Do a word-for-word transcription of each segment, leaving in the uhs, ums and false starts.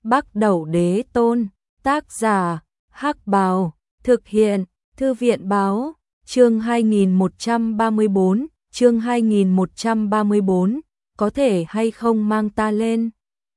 Bắc Đẩu Đế Tôn, tác giả, Hắc Bào, thực hiện, Thư viện báo, chương hai nghìn một trăm ba mươi bốn, chương hai nghìn một trăm ba mươi bốn, có thể hay không mang ta lên.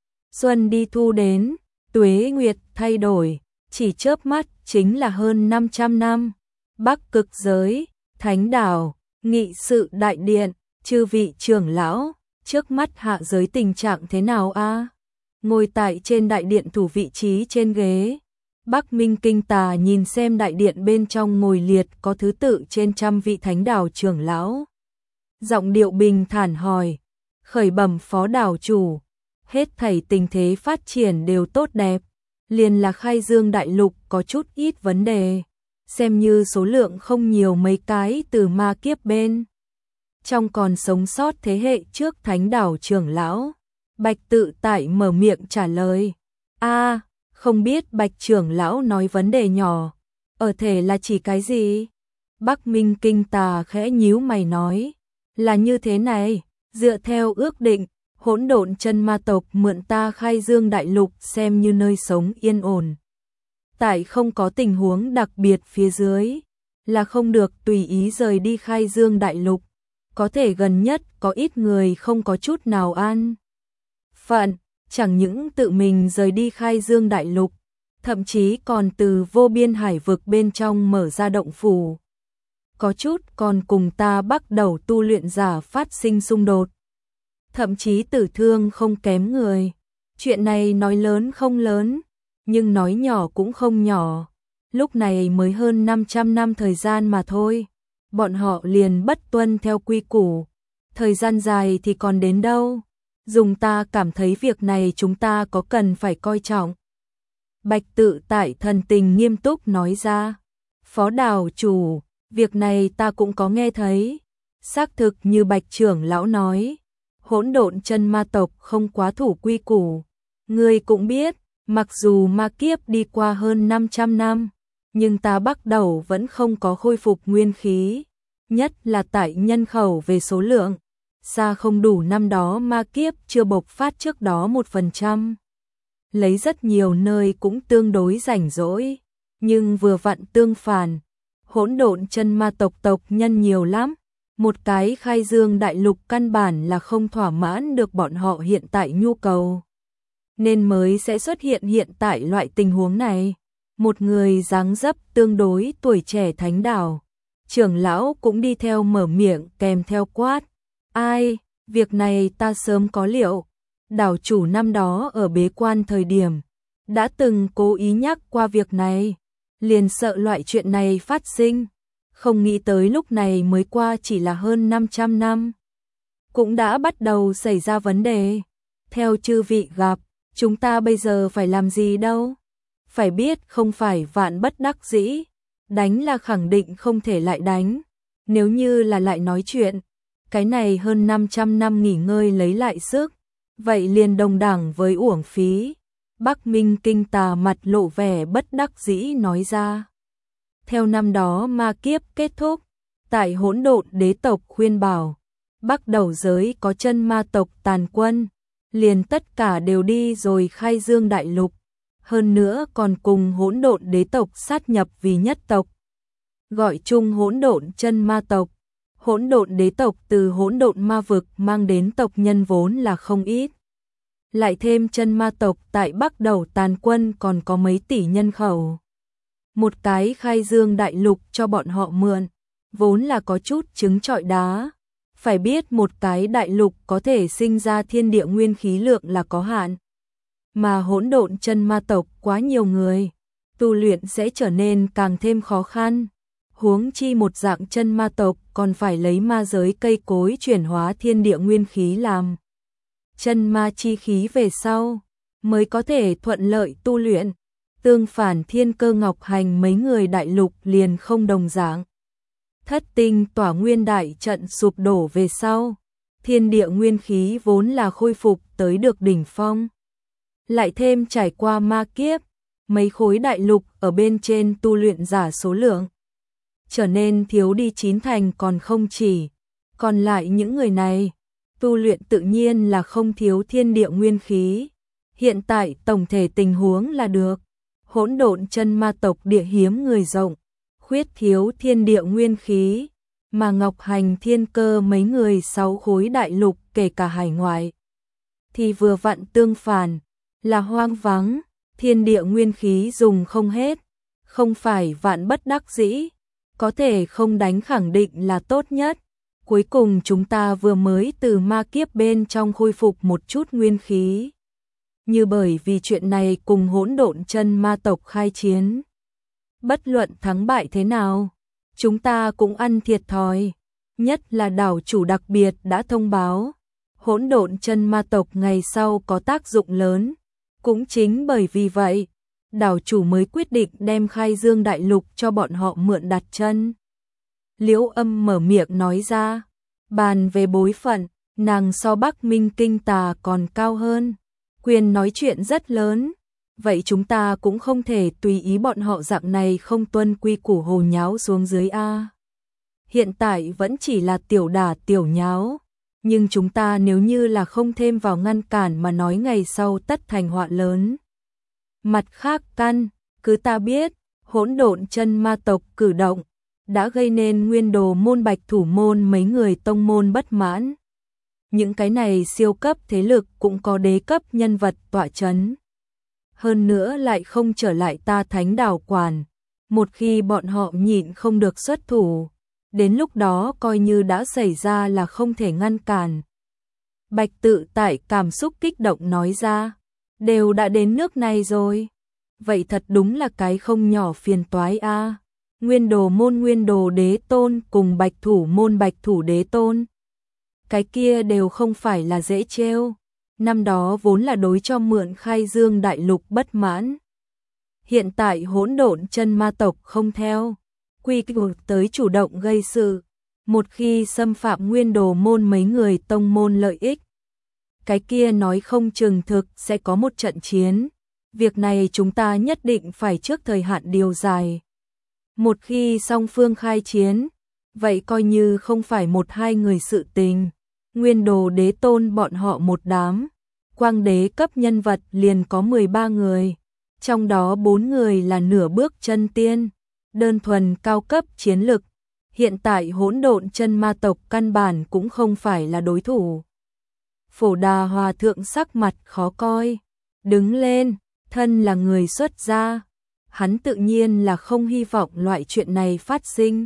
Xuân đi thu đến, tuế nguyệt thay đổi, chỉ chớp mắt chính là hơn năm trăm năm. Bắc Cực giới, Thánh đảo, nghị sự đại điện, chư vị trưởng lão, trước mắt hạ giới tình trạng thế nào a? Ngồi tại trên đại điện thủ vị trí trên ghế, Bắc Minh Kinh Tà nhìn xem đại điện bên trong ngồi liệt có thứ tự trên trăm vị thánh đảo trưởng lão. Giọng điệu bình thản hỏi, khởi bẩm phó đảo chủ, hết thảy tình thế phát triển đều tốt đẹp, liền là Khai Dương đại lục có chút ít vấn đề, xem như số lượng không nhiều mấy cái từ ma kiếp bên trong còn sống sót thế hệ trước thánh đảo trưởng lão. Bạch Tự Tại mở miệng trả lời, a không biết Bạch trưởng lão nói vấn đề nhỏ, ở thể là chỉ cái gì? Bắc Minh Kinh Tà khẽ nhíu mày nói, là như thế này, dựa theo ước định, hỗn độn chân ma tộc mượn ta Khai Dương đại lục xem như nơi sống yên ổn. Tại không có tình huống đặc biệt phía dưới, là không được tùy ý rời đi Khai Dương đại lục, có thể gần nhất có ít người không có chút nào an phận, chẳng những tự mình rời đi Khai Dương đại lục, thậm chí còn từ vô biên hải vực bên trong mở ra động phủ. Có chút còn cùng ta bắt đầu tu luyện giả phát sinh xung đột, thậm chí tử thương không kém người. Chuyện này nói lớn không lớn, nhưng nói nhỏ cũng không nhỏ. Lúc này mới hơn năm trăm năm thời gian mà thôi, bọn họ liền bất tuân theo quy củ. Thời gian dài thì còn đến đâu, dùng ta cảm thấy việc này chúng ta có cần phải coi trọng. Bạch Tự Tại thần tình nghiêm túc nói ra, phó đảo chủ, việc này ta cũng có nghe thấy, xác thực như Bạch trưởng lão nói, hỗn độn chân ma tộc không quá thủ quy củ. Ngươi cũng biết, mặc dù ma kiếp đi qua hơn năm trăm năm, nhưng ta bắt đầu vẫn không có khôi phục nguyên khí, nhất là tại nhân khẩu về số lượng, xa không đủ năm đó ma kiếp chưa bộc phát trước đó một phần trăm. Lấy rất nhiều nơi cũng tương đối rảnh rỗi, nhưng vừa vặn tương phản, hỗn độn chân ma tộc tộc nhân nhiều lắm, một cái Khai Dương đại lục căn bản là không thỏa mãn được bọn họ hiện tại nhu cầu, nên mới sẽ xuất hiện hiện tại loại tình huống này. Một người dáng dấp tương đối tuổi trẻ thánh đảo trưởng lão cũng đi theo mở miệng kèm theo quát, ai, việc này ta sớm có liệu, đảo chủ năm đó ở bế quan thời điểm đã từng cố ý nhắc qua việc này, liền sợ loại chuyện này phát sinh, không nghĩ tới lúc này mới qua chỉ là hơn năm trăm năm, cũng đã bắt đầu xảy ra vấn đề. Theo chư vị gặp, chúng ta bây giờ phải làm gì đâu? Phải biết không phải vạn bất đắc dĩ, đánh là khẳng định không thể lại đánh, nếu như là lại nói chuyện, cái này hơn năm trăm năm nghỉ ngơi lấy lại sức, vậy liền đồng đẳng với uổng phí. Bắc Minh Kinh Tà mặt lộ vẻ bất đắc dĩ nói ra. Theo năm đó ma kiếp kết thúc, tại hỗn độn đế tộc khuyên bảo, Bắc Đẩu giới có chân ma tộc tàn quân, liền tất cả đều đi rồi Khai Dương đại lục, hơn nữa còn cùng hỗn độn đế tộc sát nhập vì nhất tộc, gọi chung hỗn độn chân ma tộc. Hỗn độn đế tộc từ hỗn độn ma vực mang đến tộc nhân vốn là không ít, lại thêm chân ma tộc tại Bắc Đẩu tàn quân còn có mấy tỷ nhân khẩu. Một cái Khai Dương đại lục cho bọn họ mượn, vốn là có chút trứng trọi đá. Phải biết một cái đại lục có thể sinh ra thiên địa nguyên khí lượng là có hạn, mà hỗn độn chân ma tộc quá nhiều người, tu luyện sẽ trở nên càng thêm khó khăn. Huống chi một dạng chân ma tộc còn phải lấy ma giới cây cối chuyển hóa thiên địa nguyên khí làm chân ma chi khí về sau, mới có thể thuận lợi tu luyện. Tương phản Thiên Cơ Ngọc Hành mấy người đại lục liền không đồng dạng. Thất tinh tỏa nguyên đại trận sụp đổ về sau, thiên địa nguyên khí vốn là khôi phục tới được đỉnh phong, lại thêm trải qua ma kiếp, mấy khối đại lục ở bên trên tu luyện giả số lượng trở nên thiếu đi chín thành còn không chỉ, còn lại những người này tu luyện tự nhiên là không thiếu thiên địa nguyên khí. Hiện tại tổng thể tình huống là được. Hỗn độn chân ma tộc địa hiếm người rộng, khuyết thiếu thiên địa nguyên khí, mà Ngọc Hành Thiên Cơ mấy người sáu khối đại lục kể cả hải ngoại thì vừa vặn tương phản, là hoang vắng, thiên địa nguyên khí dùng không hết, không phải vạn bất đắc dĩ, có thể không đánh khẳng định là tốt nhất. Cuối cùng chúng ta vừa mới từ ma kiếp bên trong khôi phục một chút nguyên khí. Như bởi vì chuyện này cùng hỗn độn chân ma tộc khai chiến. Bất luận thắng bại thế nào, chúng ta cũng ăn thiệt thòi, nhất là đảo chủ đặc biệt đã thông báo. Hỗn độn chân ma tộc ngày sau có tác dụng lớn, cũng chính bởi vì vậy, đảo chủ mới quyết định đem Khai Dương Đại Lục cho bọn họ mượn đặt chân. Liễu Âm mở miệng nói ra, bàn về bối phận, nàng so Bắc Minh Kinh Tà còn cao hơn, quyền nói chuyện rất lớn, vậy chúng ta cũng không thể tùy ý bọn họ dạng này không tuân quy củ hồ nháo xuống dưới a. Hiện tại vẫn chỉ là tiểu đả tiểu nháo, nhưng chúng ta nếu như là không thêm vào ngăn cản mà nói ngày sau tất thành họa lớn. Mặt khác căn, cứ ta biết, hỗn độn chân ma tộc cử động, đã gây nên Nguyên Đồ môn Bạch Thủ môn mấy người tông môn bất mãn. Những cái này siêu cấp thế lực cũng có đế cấp nhân vật tọa chấn. Hơn nữa lại không trở lại ta thánh đảo quản, một khi bọn họ nhịn không được xuất thủ, đến lúc đó coi như đã xảy ra là không thể ngăn cản. Bạch Tự Tại cảm xúc kích động nói ra, đều đã đến nước này rồi. Vậy thật đúng là cái không nhỏ phiền toái a. Nguyên Đồ môn Nguyên Đồ đế tôn cùng Bạch Thủ môn Bạch Thủ đế tôn. Cái kia đều không phải là dễ trêu. Năm đó vốn là đối cho mượn Khai Dương Đại Lục bất mãn. Hiện tại hỗn độn chân ma tộc không theo quy củ tới chủ động gây sự, một khi xâm phạm Nguyên Đồ môn mấy người tông môn lợi ích, cái kia nói không chừng thực sẽ có một trận chiến. Việc này chúng ta nhất định phải trước thời hạn điều dài. Một khi song phương khai chiến, vậy coi như không phải một hai người sự tình. Nguyên Đồ đế tôn bọn họ một đám, quang đế cấp nhân vật liền có mười ba người, trong đó bốn người là nửa bước chân tiên, đơn thuần cao cấp chiến lực. Hiện tại hỗn độn chân ma tộc căn bản cũng không phải là đối thủ. Phổ Đà Hòa thượng sắc mặt khó coi, đứng lên, thân là người xuất gia, hắn tự nhiên là không hy vọng loại chuyện này phát sinh.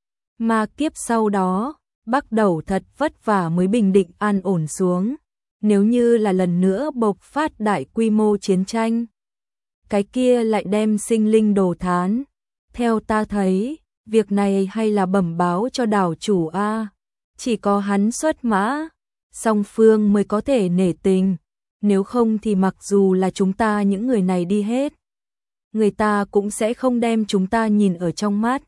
Ma kiếp sau đó, bắt đầu thật vất vả mới bình định an ổn xuống, nếu như là lần nữa bộc phát đại quy mô chiến tranh, cái kia lại đem sinh linh đồ thán. Theo ta thấy, việc này hay là bẩm báo cho đảo chủ a, chỉ có hắn xuất mã, song phương mới có thể nể tình, nếu không thì mặc dù là chúng ta những người này đi hết, người ta cũng sẽ không đem chúng ta nhìn ở trong mắt.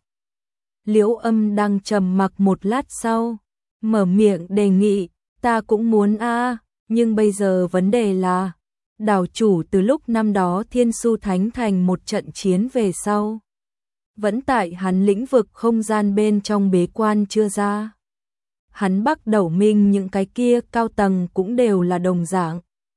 Liễu Âm đang trầm mặc một lát sau, mở miệng đề nghị, ta cũng muốn a, nhưng bây giờ vấn đề là, đảo chủ từ lúc năm đó Thiên Su Thánh Thành một trận chiến về sau, vẫn tại hắn lĩnh vực không gian bên trong bế quan chưa ra. Hắn Bắc Đẩu Minh những cái kia cao tầng cũng đều là đồng dạng.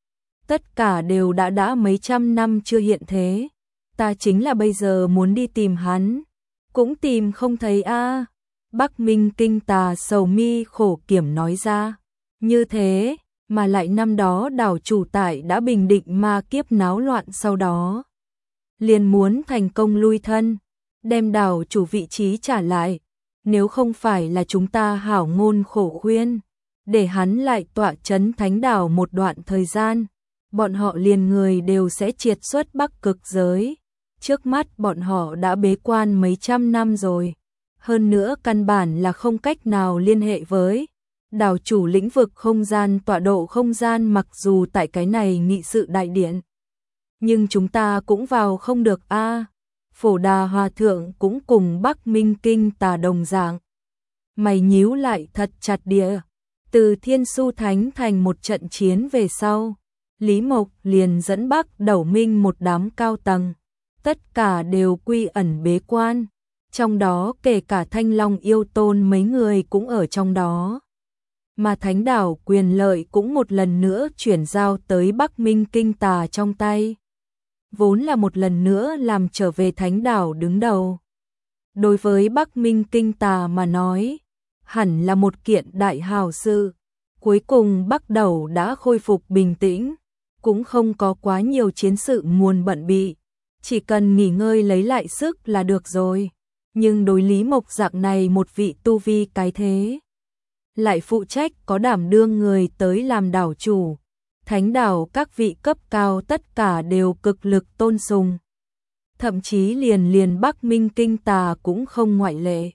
Tất cả đều đã đã mấy trăm năm chưa hiện thế. Ta chính là bây giờ muốn đi tìm hắn, cũng tìm không thấy a. Bắc Minh Kinh Tà sầu mi khổ kiểm nói ra. Như thế, mà lại năm đó đảo chủ tại đã bình định ma kiếp náo loạn sau đó. Liền muốn thành công lui thân, đem đảo chủ vị trí trả lại. Nếu không phải là chúng ta hảo ngôn khổ khuyên, để hắn lại tọa chấn thánh đảo một đoạn thời gian, bọn họ liền người đều sẽ triệt xuất Bắc Cực giới. Trước mắt bọn họ đã bế quan mấy trăm năm rồi, hơn nữa căn bản là không cách nào liên hệ với đảo chủ lĩnh vực không gian tọa độ không gian, mặc dù tại cái này nghị sự đại điện, nhưng chúng ta cũng vào không được a. Phổ Đà Hòa thượng cũng cùng Bắc Minh Kinh Tà đồng dạng. Mày nhíu lại thật chặt địa. Từ Thiên Su Thánh Thành một trận chiến về sau, Lý Mộc liền dẫn Bắc Đẩu Minh một đám cao tầng, tất cả đều quy ẩn bế quan, trong đó kể cả Thanh Long yêu tôn mấy người cũng ở trong đó. mà thánh đảo quyền lợi cũng một lần nữa chuyển giao tới Bắc Minh Kinh Tà trong tay. Vốn là một lần nữa làm trở về thánh đảo đứng đầu. Đối với Bắc Minh Kinh Tà mà nói, hẳn là một kiện đại hào sự. Cuối cùng Bắc Đẩu đã khôi phục bình tĩnh, cũng không có quá nhiều chiến sự muôn bận bị, chỉ cần nghỉ ngơi lấy lại sức là được rồi. Nhưng đối Lý Mộc dạng này một vị tu vi cái thế, lại phụ trách có đảm đương người tới làm đảo chủ, thánh đảo các vị cấp cao tất cả đều cực lực tôn sùng. Thậm chí liền liền Bắc Minh Kinh Tà cũng không ngoại lệ.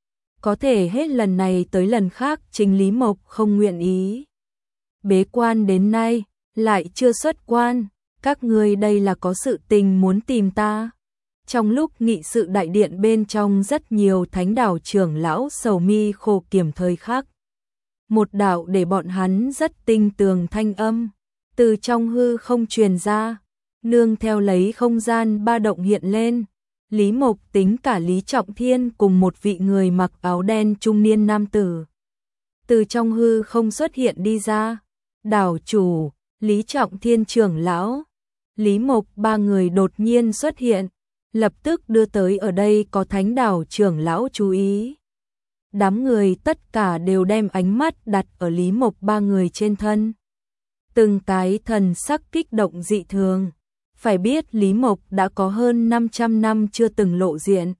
Có thể hết lần này tới lần khác chính Lý Mộc không nguyện ý. Bế quan đến nay, lại chưa xuất quan, các ngươi đây là có sự tình muốn tìm ta. Trong lúc nghị sự đại điện bên trong rất nhiều thánh đảo trưởng lão sầu mi khổ kiểm thời khắc. Một đạo để bọn hắn rất tinh tường thanh âm, từ trong hư không truyền ra, nương theo lấy không gian ba động hiện lên. Lý Mộc tính cả Lý Trọng Thiên cùng một vị người mặc áo đen trung niên nam tử. Từ trong hư không xuất hiện đi ra, đảo chủ, Lý Trọng Thiên trưởng lão, Lý Mộc ba người đột nhiên xuất hiện, lập tức đưa tới ở đây có thánh đảo trưởng lão chú ý. Đám người tất cả đều đem ánh mắt đặt ở Lý Mộc ba người trên thân. Từng cái thần sắc kích động dị thường. Phải biết Lý Mộc đã có hơn năm trăm năm chưa từng lộ diện.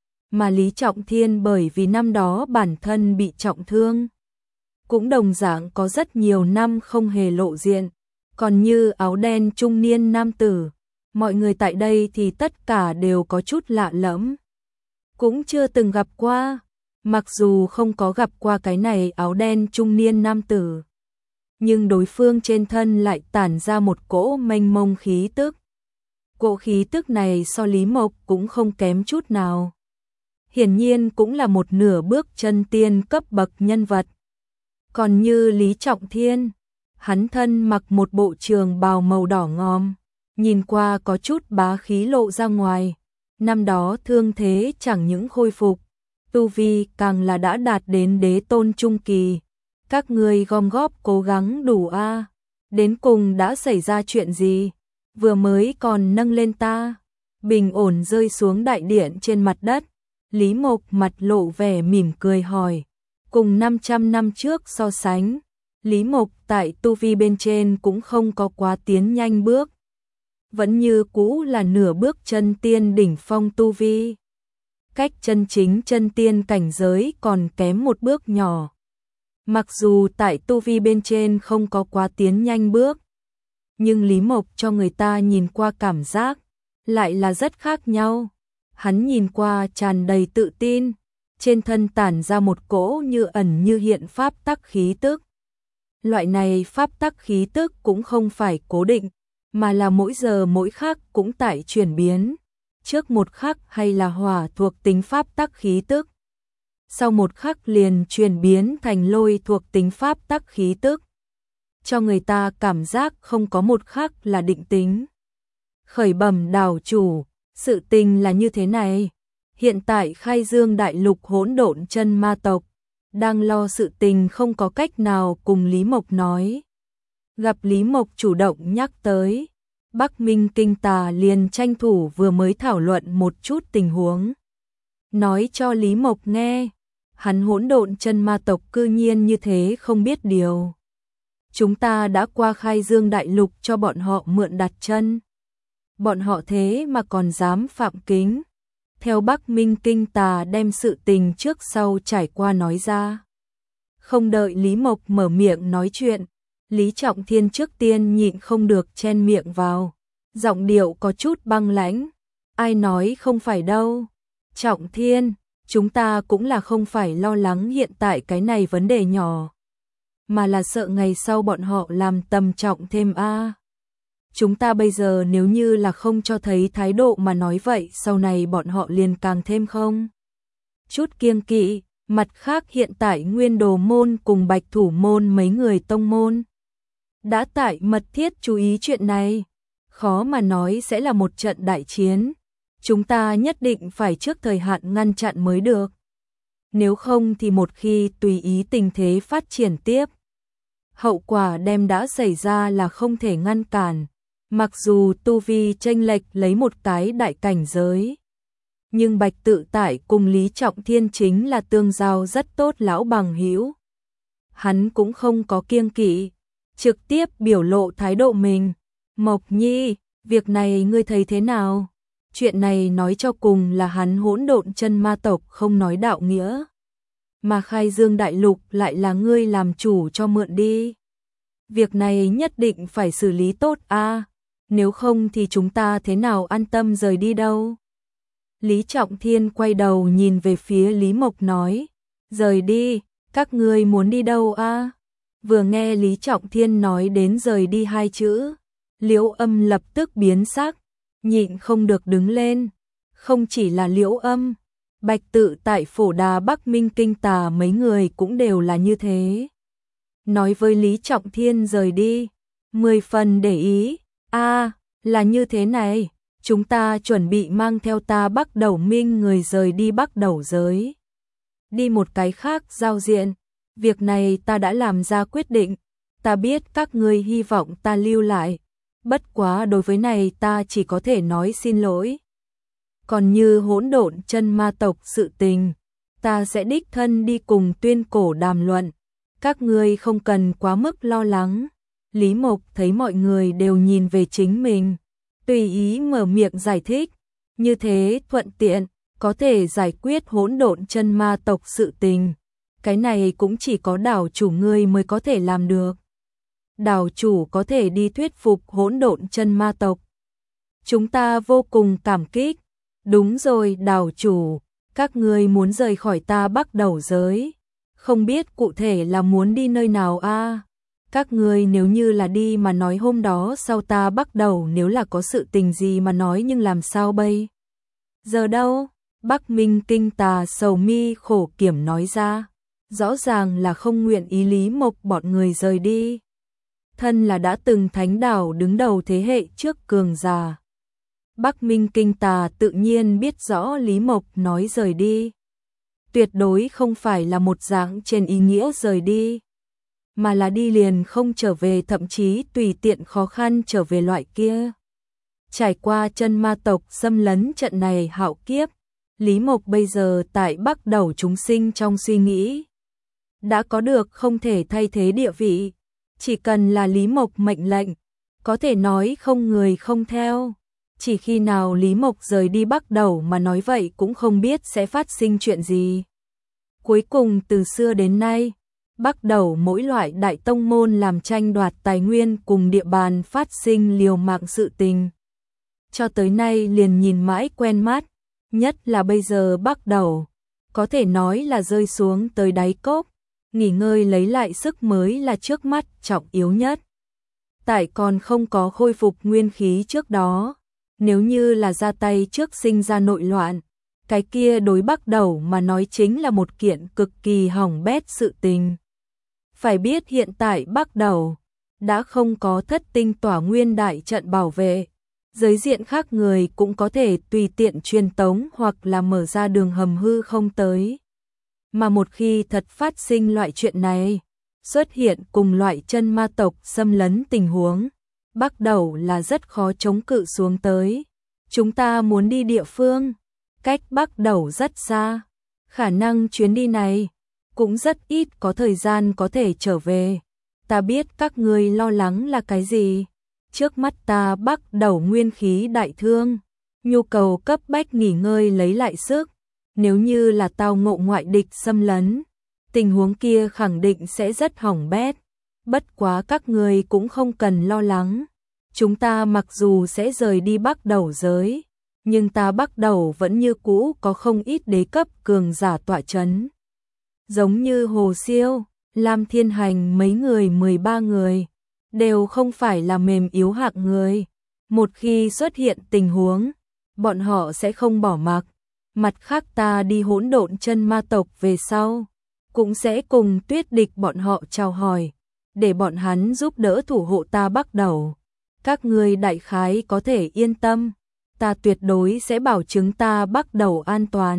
Mà Lý Trọng Thiên bởi vì năm đó bản thân bị trọng thương, cũng đồng dạng có rất nhiều năm không hề lộ diện. Còn như áo đen trung niên nam tử, mọi người tại đây thì tất cả đều có chút lạ lẫm. Cũng chưa từng gặp qua, mặc dù không có gặp qua cái này áo đen trung niên nam tử. Nhưng đối phương trên thân lại tản ra một cỗ mênh mông khí tức. Cỗ khí tức này so Lý Mộc cũng không kém chút nào. Hiển nhiên cũng là một nửa bước chân tiên cấp bậc nhân vật. Còn như Lý Trọng Thiên, hắn thân mặc một bộ trường bào màu đỏ ngòm, nhìn qua có chút bá khí lộ ra ngoài. Năm đó thương thế chẳng những khôi phục, tu vi càng là đã đạt đến đế tôn trung kỳ. Các người gom góp cố gắng đủ a, đến cùng đã xảy ra chuyện gì? Vừa mới còn nâng lên ta, bình ổn rơi xuống đại điện trên mặt đất. Lý Mộc mặt lộ vẻ mỉm cười hỏi, cùng năm trăm năm trước so sánh, Lý Mộc tại tu vi bên trên cũng không có quá tiến nhanh bước, vẫn như cũ là nửa bước chân tiên đỉnh phong tu vi. Cách chân chính chân tiên cảnh giới còn kém một bước nhỏ. Mặc dù tại tu vi bên trên không có quá tiến nhanh bước, nhưng Lý Mộc cho người ta nhìn qua cảm giác lại là rất khác nhau. Hắn nhìn qua tràn đầy tự tin, trên thân tản ra một cỗ như ẩn như hiện pháp tắc khí tức. Loại này pháp tắc khí tức cũng không phải cố định, mà là mỗi giờ mỗi khắc cũng tại chuyển biến. Trước một khắc hay là hỏa thuộc tính pháp tắc khí tức, sau một khắc liền chuyển biến thành lôi thuộc tính pháp tắc khí tức, cho người ta cảm giác không có một khắc là định tính. Khởi bẩm đảo chủ, sự tình là như thế này. Hiện tại Khai Dương Đại Lục hỗn độn chân ma tộc đang lo sự tình không có cách nào cùng Lý Mộc nói. Gặp Lý Mộc chủ động nhắc tới, Bắc Minh Kinh Tà liền tranh thủ vừa mới thảo luận một chút tình huống, nói cho Lý Mộc nghe. Hắn hỗn độn chân ma tộc cư nhiên như thế không biết điều. Chúng ta đã qua Khai Dương Đại Lục cho bọn họ mượn đặt chân, bọn họ thế mà còn dám phạm kính. Theo Bắc Minh Kinh Tà đem sự tình trước sau trải qua nói ra. Không đợi Lý Mộc mở miệng nói chuyện, Lý Trọng Thiên trước tiên nhịn không được chen miệng vào, giọng điệu có chút băng lãnh. Ai nói không phải đâu. Trọng Thiên, chúng ta cũng là không phải lo lắng hiện tại cái này vấn đề nhỏ, mà là sợ ngày sau bọn họ làm tầm trọng thêm a. Chúng ta bây giờ nếu như là không cho thấy thái độ mà nói vậy, sau này bọn họ liền càng thêm không chút kiêng kỵ. Mặt khác hiện tại Nguyên Đồ môn cùng Bạch Thủ môn mấy người tông môn đã tại mật thiết chú ý chuyện này, khó mà nói sẽ là một trận đại chiến. Chúng ta nhất định phải trước thời hạn ngăn chặn mới được. nếu không thì một khi tùy ý tình thế phát triển tiếp, hậu quả đem đã xảy ra là không thể ngăn cản. Mặc dù tu vi chênh lệch lấy một cái đại cảnh giới, nhưng Bạch Tự Tại cùng Lý Trọng Thiên chính là tương giao rất tốt lão bằng hữu. Hắn cũng không có kiêng kỵ, trực tiếp biểu lộ thái độ mình. Mộc Nhi, việc này ngươi thấy thế nào? Chuyện này nói cho cùng là hắn hỗn độn chân ma tộc không nói đạo nghĩa, mà khai dương đại lục lại là ngươi làm chủ cho mượn đi. Việc này nhất định phải xử lý tốt a, nếu không thì chúng ta thế nào an tâm rời đi đâu. Lý Trọng Thiên quay đầu nhìn về phía Lý Mộc nói, rời đi, các ngươi muốn đi đâu a? Vừa nghe Lý Trọng Thiên nói đến rời đi hai chữ, Liễu Âm lập tức biến sắc, nhịn không được đứng lên. Không chỉ là Liễu Âm, Bạch Tự Tại, Phổ Đà, Bắc Minh Kinh Tà mấy người cũng đều là như thế. Nói với Lý Trọng Thiên rời đi, mười phần để ý, a, là như thế này, chúng ta chuẩn bị mang theo ta Bắc Đầu Minh người rời đi Bắc Đầu giới. Đi một cái khác giao diện, việc này ta đã làm ra quyết định, ta biết các ngươi hy vọng ta lưu lại, bất quá đối với này ta chỉ có thể nói xin lỗi. Còn như hỗn độn chân ma tộc sự tình, ta sẽ đích thân đi cùng Tuyên Cổ đàm luận, các ngươi không cần quá mức lo lắng. Lý Mộc thấy mọi người đều nhìn về chính mình, tùy ý mở miệng giải thích, như thế thuận tiện, có thể giải quyết hỗn độn chân ma tộc sự tình. Cái này cũng chỉ có đảo chủ ngươi mới có thể làm được. Đảo chủ có thể đi thuyết phục hỗn độn chân ma tộc, chúng ta vô cùng cảm kích. Đúng rồi đảo chủ, các ngươi muốn rời khỏi ta Bắc Đầu giới, không biết cụ thể là muốn đi nơi nào a? Các ngươi nếu như là đi mà nói hôm đó sau ta Bắc Đầu nếu là có sự tình gì mà nói, nhưng làm sao bây giờ đâu? Bắc Minh Kinh Tà sầu mi khổ kiểm nói ra, rõ ràng là không nguyện ý Lý Mộc bọn người rời đi. Thân là đã từng thánh đảo đứng đầu thế hệ trước cường giả, Bắc Minh Kinh Tà tự nhiên biết rõ Lý Mộc nói rời đi, tuyệt đối không phải là một dạng trên ý nghĩa rời đi, mà là đi liền không trở về, thậm chí tùy tiện khó khăn trở về loại kia. Trải qua chân ma tộc xâm lấn trận này hạo kiếp, Lý Mộc bây giờ tại Bắc Đầu chúng sinh trong suy nghĩ đã có được không thể thay thế địa vị, chỉ cần là Lý Mộc mệnh lệnh, có thể nói không người không theo. Chỉ khi nào Lý Mộc rời đi Bắc Đầu mà nói vậy cũng không biết sẽ phát sinh chuyện gì. Cuối cùng từ xưa đến nay, Bắc Đầu mỗi loại đại tông môn làm tranh đoạt tài nguyên cùng địa bàn phát sinh liều mạng sự tình, cho tới nay liền nhìn mãi quen mắt, nhất là bây giờ Bắc Đầu có thể nói là rơi xuống tới đáy cốc, nghỉ ngơi lấy lại sức mới là trước mắt trọng yếu nhất. Tại còn không có khôi phục nguyên khí trước đó, nếu như là ra tay trước sinh ra nội loạn, cái kia đối Bắc Đầu mà nói chính là một kiện cực kỳ hỏng bét sự tình. Phải biết hiện tại Bắc Đầu đã không có thất tinh tỏa nguyên đại trận bảo vệ, giới diện khác người cũng có thể tùy tiện truyền tống hoặc là mở ra đường hầm hư không tới. Mà một khi thật phát sinh loại chuyện này, xuất hiện cùng loại chân ma tộc xâm lấn tình huống, Bắc Đầu là rất khó chống cự xuống tới. Chúng ta muốn đi địa phương cách Bắc Đầu rất xa, khả năng chuyến đi này cũng rất ít có thời gian có thể trở về. Ta biết các ngươi lo lắng là cái gì. Trước mắt ta Bắc Đầu nguyên khí đại thương, nhu cầu cấp bách nghỉ ngơi lấy lại sức. Nếu như là tao ngộ ngoại địch xâm lấn, tình huống kia khẳng định sẽ rất hỏng bét. Bất quá các ngươi cũng không cần lo lắng. Chúng ta mặc dù sẽ rời đi Bắc Đầu giới, nhưng ta Bắc Đầu vẫn như cũ có không ít đế cấp cường giả tọa chấn. Giống như Hồ Siêu, Lam Thiên Hành mấy người mười ba người, đều không phải là mềm yếu hạng người. Một khi xuất hiện tình huống, bọn họ sẽ không bỏ mặc. Mặt khác ta đi hỗn độn chân ma tộc về sau, cũng sẽ cùng Tuyết Địch bọn họ chào hỏi, để bọn hắn giúp đỡ thủ hộ ta Bắc Đầu. Các ngươi đại khái có thể yên tâm, ta tuyệt đối sẽ bảo chứng ta Bắc Đầu an toàn.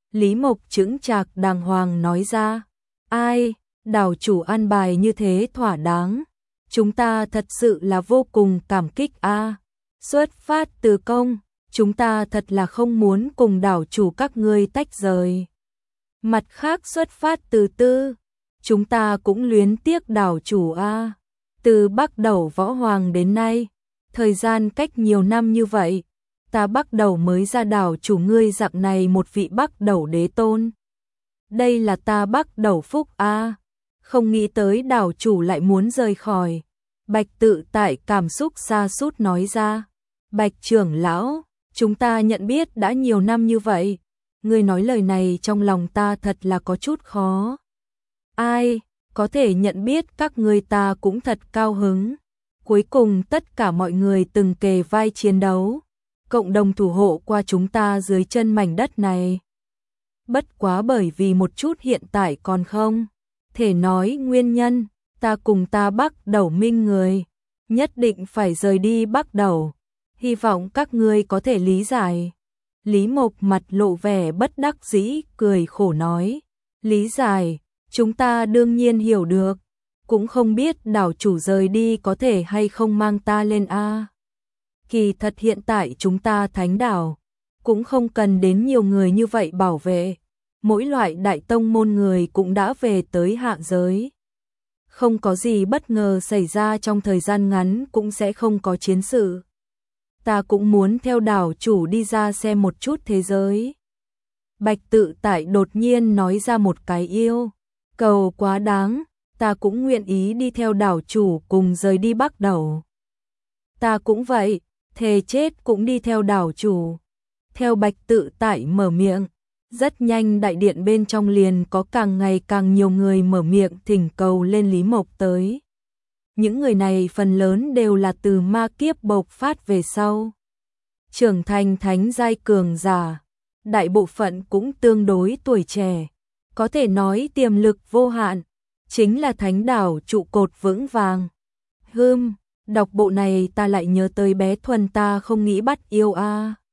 Lý Mộc chững chạc đàng hoàng nói ra. Ai, đảo chủ an bài như thế thỏa đáng. Chúng ta thật sự là vô cùng cảm kích a. Xuất phát từ công, chúng ta thật là không muốn cùng đảo chủ các ngươi tách rời. Mặt khác xuất phát từ tư, chúng ta cũng luyến tiếc đảo chủ a. Từ Bắc Đẩu Võ Hoàng đến nay, thời gian cách nhiều năm như vậy, ta Bắc Đẩu mới ra đảo chủ ngươi dạng này một vị Bắc Đẩu đế tôn. Đây là ta Bắc Đẩu phúc a. Không nghĩ tới đảo chủ lại muốn rời khỏi. Bạch Tự Tại cảm xúc sa sút nói ra. Bạch trưởng lão, chúng ta nhận biết đã nhiều năm như vậy. Ngươi nói lời này trong lòng ta thật là có chút khó. Ai, có thể nhận biết các ngươi ta cũng thật cao hứng. Cuối cùng tất cả mọi người từng kề vai chiến đấu, cộng đồng thủ hộ qua chúng ta dưới chân mảnh đất này. Bất quá bởi vì một chút hiện tại còn không thể nói nguyên nhân, ta cùng ta Bắc Đẩu minh người, nhất định phải rời đi Bắc Đẩu. Hy vọng các ngươi có thể lý giải. Lý Mộc mặt lộ vẻ bất đắc dĩ, cười khổ nói. Lý giải, chúng ta đương nhiên hiểu được. Cũng không biết đảo chủ rời đi có thể hay không mang ta lên a. Kỳ thật hiện tại chúng ta thánh đảo, cũng không cần đến nhiều người như vậy bảo vệ. Mỗi loại đại tông môn người cũng đã về tới hạ giới. Không có gì bất ngờ xảy ra trong thời gian ngắn cũng sẽ không có chiến sự. Ta cũng muốn theo đảo chủ đi ra xem một chút thế giới. Bạch Tự Tại đột nhiên nói ra một cái yêu cầu quá đáng, ta cũng nguyện ý đi theo đảo chủ cùng rời đi Bắc Đẩu. Ta cũng vậy, thề chết cũng đi theo đảo chủ. Theo Bạch Tự Tại mở miệng, rất nhanh đại điện bên trong liền có càng ngày càng nhiều người mở miệng thỉnh cầu lên Lý Mộc tới. Những người này phần lớn đều là từ ma kiếp bộc phát về sau trưởng thành thánh giai cường giả, đại bộ phận cũng tương đối tuổi trẻ, có thể nói tiềm lực vô hạn, chính là thánh đảo trụ cột vững vàng. Hừm, đọc bộ này ta lại nhớ tới bé Thuần ta không nghĩ bắt yêu a.